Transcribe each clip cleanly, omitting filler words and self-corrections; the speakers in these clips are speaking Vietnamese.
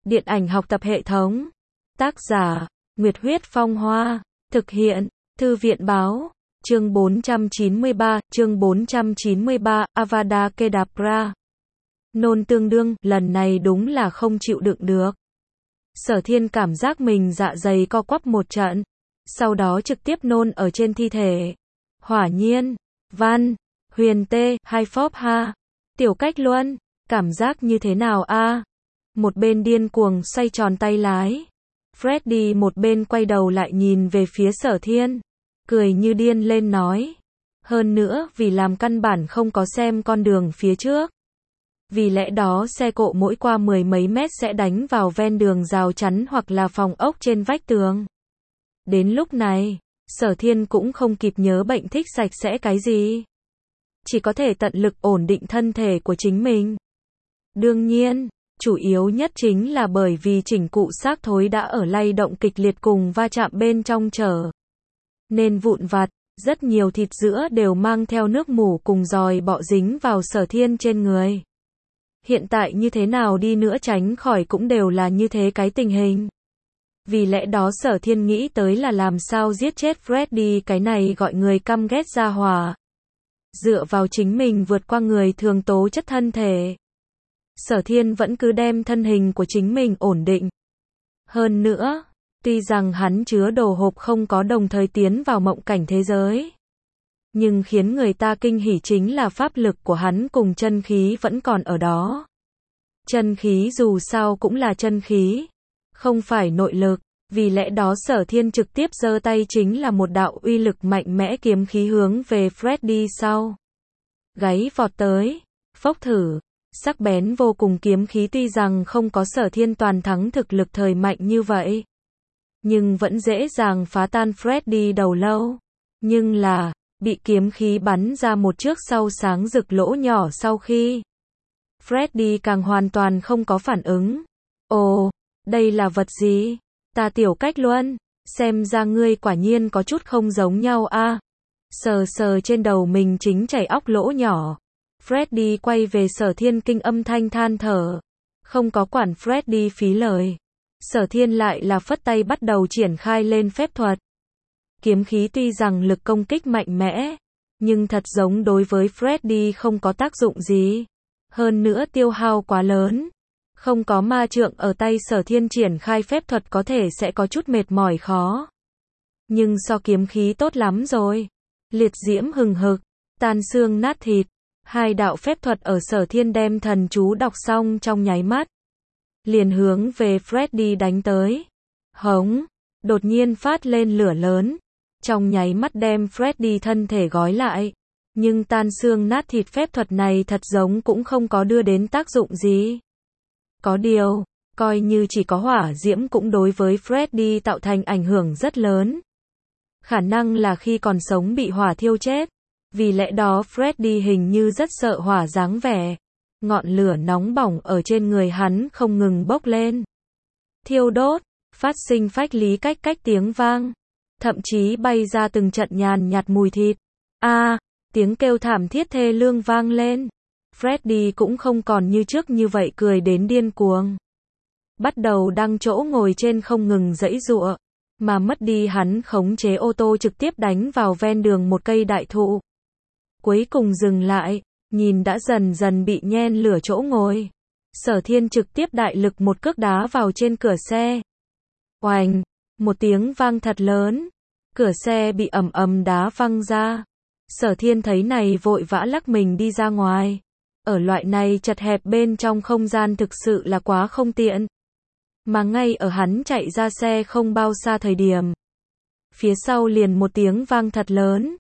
Điện ảnh học tập hệ thống. Tác giả, Nguyệt Huyết Phong Hoa. Thực hiện, Thư viện Báo. Chương 493, Avada Kedavra. Nôn tương đương, lần này đúng là không chịu đựng được. Sở Thiên cảm giác mình dạ dày co quắp một trận, sau đó trực tiếp nôn ở trên thi thể. Hỏa Nhiên, Văn, Huyền Tê, Hai Phóp Ha, Tiểu Cách Luân, cảm giác như thế nào a? Một bên điên cuồng xoay tròn tay lái. Freddy một bên quay đầu lại nhìn về phía Sở Thiên, cười như điên lên nói. Hơn nữa, vì làm căn bản không có xem con đường phía trước. Vì lẽ đó xe cộ mỗi qua mười mấy mét sẽ đánh vào ven đường rào chắn hoặc là phòng ốc trên vách tường. Đến lúc này, Sở Thiên cũng không kịp nhớ bệnh thích sạch sẽ cái gì. Chỉ có thể tận lực ổn định thân thể của chính mình. Đương nhiên, chủ yếu nhất chính là bởi vì chỉnh cụ xác thối đã ở lay động kịch liệt cùng va chạm bên trong trở nên vụn vặt, rất nhiều thịt giữa đều mang theo nước mủ cùng giòi bọ dính vào Sở Thiên trên người. Hiện tại như thế nào đi nữa tránh khỏi cũng đều là như thế cái tình hình. Vì lẽ đó Sở Thiên nghĩ tới là làm sao giết chết Freddy cái này gọi người căm ghét ra hỏa. Dựa vào chính mình vượt qua người thường tố chất thân thể. Sở Thiên vẫn cứ đem thân hình của chính mình ổn định. Hơn nữa, tuy rằng hắn chứa đồ hộp không có đồng thời tiến vào mộng cảnh thế giới. Nhưng khiến người ta kinh hỉ chính là pháp lực của hắn cùng chân khí vẫn còn ở đó. Chân khí dù sao cũng là chân khí, không phải nội lực, vì lẽ đó Sở Thiên trực tiếp giơ tay chính là một đạo uy lực mạnh mẽ kiếm khí hướng về Freddy sau gáy vọt tới, phốc thử, sắc bén vô cùng kiếm khí tuy rằng không có Sở Thiên toàn thắng thực lực thời mạnh như vậy, nhưng vẫn dễ dàng phá tan Freddy đầu lâu. Nhưng là, bị kiếm khí bắn ra một trước sau sáng rực lỗ nhỏ sau khi Freddy càng hoàn toàn không có phản ứng. Ồ, đây là vật gì? Ta Tiểu Cách Luân, xem ra ngươi quả nhiên có chút không giống nhau a. Sờ sờ trên đầu mình chính chảy óc lỗ nhỏ. Freddy quay về Sở Thiên kinh âm thanh than thở. Không có quản Freddy phí lời. Sở Thiên lại là phất tay bắt đầu triển khai lên phép thuật. Kiếm khí tuy rằng lực công kích mạnh mẽ, nhưng thật giống đối với Freddy không có tác dụng gì. Hơn nữa tiêu hao quá lớn. Không có ma trượng ở tay Sở Thiên triển khai phép thuật có thể sẽ có chút mệt mỏi khó. Nhưng so kiếm khí tốt lắm rồi. Liệt diễm hừng hực, tan xương nát thịt. Hai đạo phép thuật ở Sở Thiên đem thần chú đọc xong trong nháy mắt. Liền hướng về Freddy đánh tới. Hống, đột nhiên phát lên lửa lớn. Trong nháy mắt đem Freddy thân thể gói lại. Nhưng tan xương nát thịt phép thuật này thật giống cũng không có đưa đến tác dụng gì. Có điều, coi như chỉ có hỏa diễm cũng đối với Freddy tạo thành ảnh hưởng rất lớn. Khả năng là khi còn sống bị hỏa thiêu chết. Vì lẽ đó Freddy hình như rất sợ hỏa dáng vẻ. Ngọn lửa nóng bỏng ở trên người hắn không ngừng bốc lên. Thiêu đốt, phát sinh phách lý cách cách tiếng vang. Thậm chí bay ra từng trận nhàn nhạt mùi thịt. Tiếng kêu thảm thiết thê lương vang lên. Freddy cũng không còn như trước như vậy cười đến điên cuồng. Bắt đầu đăng chỗ ngồi trên không ngừng giãy giụa, mà mất đi hắn khống chế ô tô trực tiếp đánh vào ven đường một cây đại thụ. Cuối cùng dừng lại, nhìn đã dần dần bị nhen lửa chỗ ngồi. Sở Thiên trực tiếp đại lực một cước đá vào trên cửa xe. Oành, một tiếng vang thật lớn. Cửa xe bị ầm ầm đá văng ra. Sở Thiên thấy này vội vã lắc mình đi ra ngoài. Ở loại này chật hẹp bên trong không gian thực sự là quá không tiện. Mà ngay ở hắn chạy ra xe không bao xa thời điểm. Phía sau liền một tiếng vang thật lớn.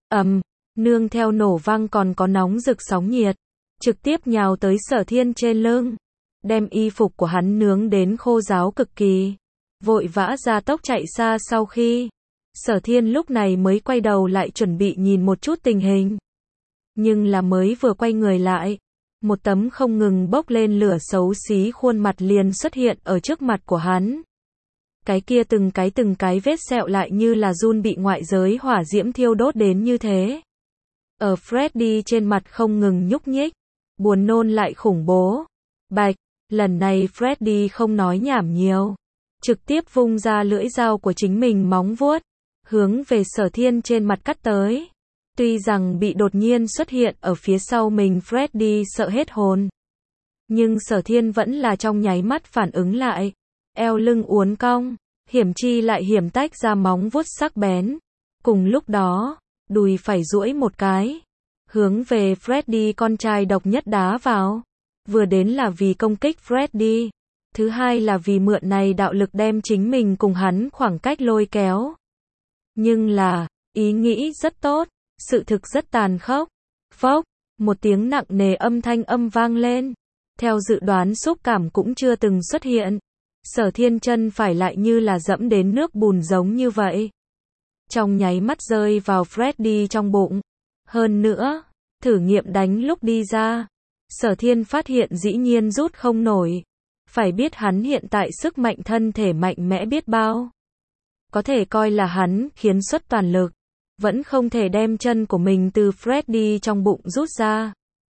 Nương theo nổ vang còn có nóng rực sóng nhiệt. Trực tiếp nhào tới Sở Thiên trên lưng. Đem y phục của hắn nướng đến khô ráo cực kỳ. Vội vã ra tốc chạy xa sau khi. Sở Thiên lúc này mới quay đầu lại chuẩn bị nhìn một chút tình hình. Nhưng là mới vừa quay người lại. Một tấm không ngừng bốc lên lửa xấu xí khuôn mặt liền xuất hiện ở trước mặt của hắn. Cái kia từng cái vết sẹo lại như là giun bị ngoại giới hỏa diễm thiêu đốt đến như thế. Ở Freddy trên mặt không ngừng nhúc nhích. Buồn nôn lại khủng bố. Bạch, Lần này Freddy không nói nhảm nhiều, trực tiếp vung ra lưỡi dao của chính mình móng vuốt, hướng về Sở Thiên trên mặt cắt tới. Tuy rằng bị đột nhiên xuất hiện ở phía sau mình Freddy sợ hết hồn, nhưng Sở Thiên vẫn là trong nháy mắt phản ứng lại, eo lưng uốn cong, hiểm chi lại hiểm tách ra móng vuốt sắc bén. Cùng lúc đó, đùi phải duỗi một cái, hướng về Freddy con trai độc nhất đá vào. Vừa đến là vì công kích Freddy, thứ hai là vì mượn này đạo lực đem chính mình cùng hắn khoảng cách lôi kéo. Nhưng là, ý nghĩ rất tốt, sự thực rất tàn khốc. Phốc, một tiếng nặng nề âm thanh vang lên. Theo dự đoán xúc cảm cũng chưa từng xuất hiện. Sở Thiên chân phải lại như là dẫm đến nước bùn giống như vậy. Trong nháy mắt rơi vào Freddy trong bụng. Hơn nữa, thử nghiệm đánh lúc đi ra, Sở Thiên phát hiện dĩ nhiên rút không nổi. Phải biết hắn hiện tại sức mạnh thân thể mạnh mẽ biết bao. Có thể coi là hắn khiến xuất toàn lực, vẫn không thể đem chân của mình từ Freddy trong bụng rút ra.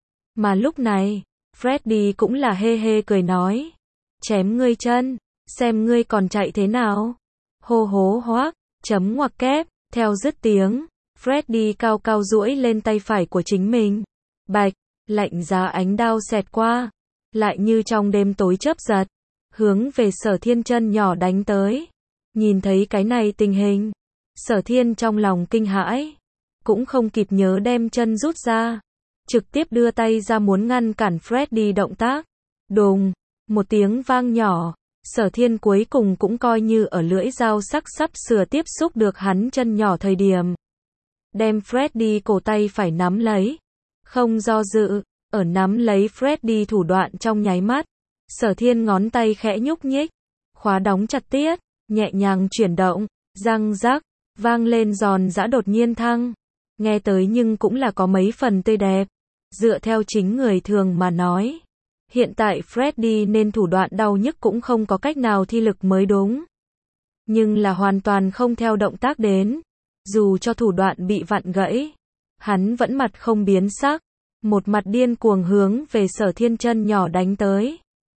Mà lúc này, Freddy cũng là hê hê cười nói, chém ngươi chân, xem ngươi còn chạy thế nào. Hô hố hoác, chấm ngoặc kép, theo dứt tiếng, Freddy cao cao duỗi lên tay phải của chính mình. Bạch, lạnh giá ánh đao xẹt qua, lại như trong đêm tối chớp giật, hướng về Sở Thiên chân nhỏ đánh tới. Nhìn thấy cái này tình hình, Sở Thiên trong lòng kinh hãi, cũng không kịp nhớ đem chân rút ra, trực tiếp đưa tay ra muốn ngăn cản Freddy động tác. Đùng, một tiếng vang nhỏ, Sở Thiên cuối cùng cũng coi như ở lưỡi dao sắc sắp sửa tiếp xúc được hắn chân nhỏ thời điểm. Đem Freddy cổ tay phải nắm lấy, không do dự, ở nắm lấy Freddy thủ đoạn trong nháy mắt, Sở Thiên ngón tay khẽ nhúc nhích, khóa đóng chặt tiết, nhẹ nhàng chuyển động, răng rắc, vang lên giòn giã đột nhiên thăng. Nghe tới nhưng cũng là có mấy phần tươi đẹp. Dựa theo chính người thường mà nói, hiện tại Freddy nên thủ đoạn đau nhức cũng không có cách nào thi lực mới đúng. Nhưng là hoàn toàn không theo động tác đến. Dù cho thủ đoạn bị vặn gãy, hắn vẫn mặt không biến sắc, một mặt điên cuồng hướng về Sở Thiên chân nhỏ đánh tới.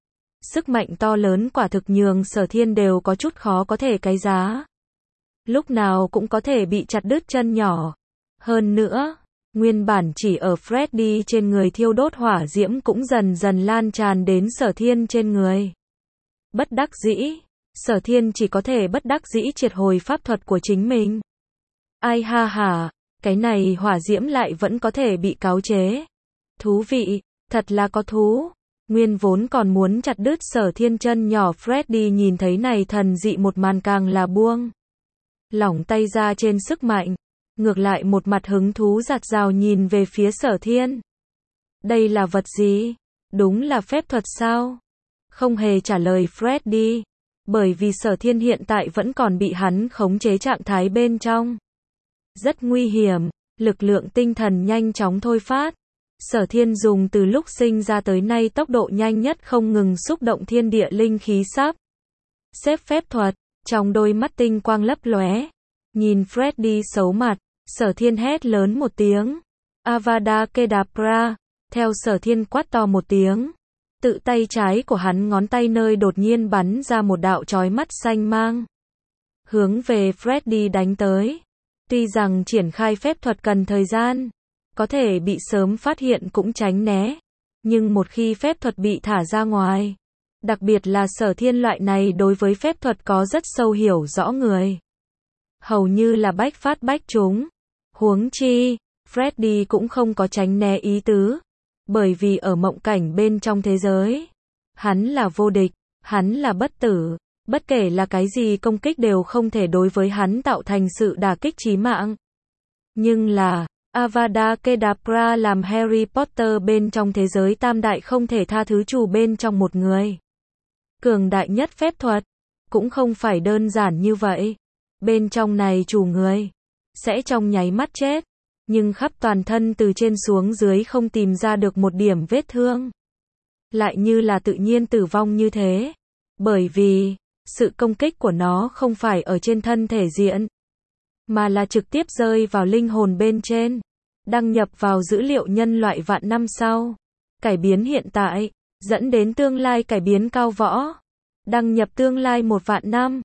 Sức mạnh to lớn quả thực nhường Sở Thiên đều có chút khó có thể cái giá. Lúc nào cũng có thể bị chặt đứt chân nhỏ. Hơn nữa, nguyên bản chỉ ở Freddy trên người thiêu đốt hỏa diễm cũng dần dần lan tràn đến Sở Thiên trên người. Bất đắc dĩ, Sở Thiên chỉ có thể bất đắc dĩ triệt hồi pháp thuật của chính mình. Ai ha hả, cái này hỏa diễm lại vẫn có thể bị cáo chế. Thú vị, thật là có thú. Nguyên vốn còn muốn chặt đứt Sở Thiên chân nhỏ Freddy nhìn thấy này thần dị một màn càng là buông lỏng tay ra trên sức mạnh, ngược lại một mặt hứng thú dạt dào nhìn về phía Sở Thiên. Đây là vật gì? Đúng là phép thuật sao? Không hề trả lời Freddy, bởi vì Sở Thiên hiện tại vẫn còn bị hắn khống chế trạng thái bên trong. Rất nguy hiểm, lực lượng tinh thần nhanh chóng thôi phát. Sở Thiên dùng từ lúc sinh ra tới nay tốc độ nhanh nhất không ngừng xúc động thiên địa linh khí sắp xếp phép thuật, trong đôi mắt tinh quang lấp lóe. Nhìn Freddy xấu mặt, Sở Thiên hét lớn một tiếng, Avada Kedavra. Theo Sở Thiên quát to một tiếng, tự tay trái của hắn ngón tay nơi đột nhiên bắn ra một đạo chói mắt xanh mang, hướng về Freddy đánh tới. Tuy rằng triển khai phép thuật cần thời gian, có thể bị sớm phát hiện cũng tránh né, nhưng một khi phép thuật bị thả ra ngoài, đặc biệt là Sở Thiên loại này đối với phép thuật có rất sâu hiểu rõ người, hầu như là bách phát bách trúng. Huống chi, Freddy cũng không có tránh né ý tứ, bởi vì ở mộng cảnh bên trong thế giới, hắn là vô địch, hắn là bất tử, bất kể là cái gì công kích đều không thể đối với hắn tạo thành sự đả kích chí mạng. Nhưng là, Avada Kedavra làm Harry Potter bên trong thế giới tam đại không thể tha thứ chủ bên trong một người. Cường đại nhất phép thuật, cũng không phải đơn giản như vậy. Bên trong này chủ người, sẽ trong nháy mắt chết, nhưng khắp toàn thân từ trên xuống dưới không tìm ra được một điểm vết thương. Lại như là tự nhiên tử vong như thế. Bởi vì, sự công kích của nó không phải ở trên thân thể diện, mà là trực tiếp rơi vào linh hồn bên trên, đăng nhập vào dữ liệu nhân loại vạn năm sau, cải biến hiện tại. dẫn đến tương lai cải biến cao võ. Đăng nhập tương lai 1 vạn năm.